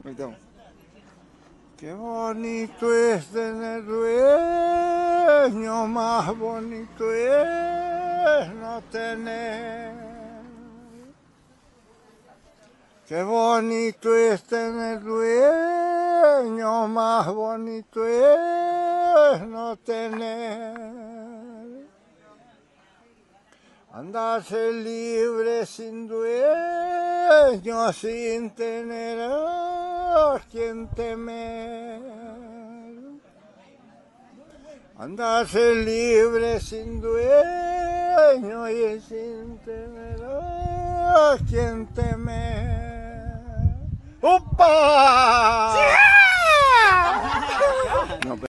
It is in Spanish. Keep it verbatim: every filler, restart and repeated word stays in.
Ahorita. Qué bonito es tener dueño, más bonito es no tener. Qué bonito es tener dueño, más bonito es no tener. Andarse libre sin dueño, sin tener a quien temer. Andarse libre sin dueño y sin tener a quien temer. ¡Opa! ¡Sí!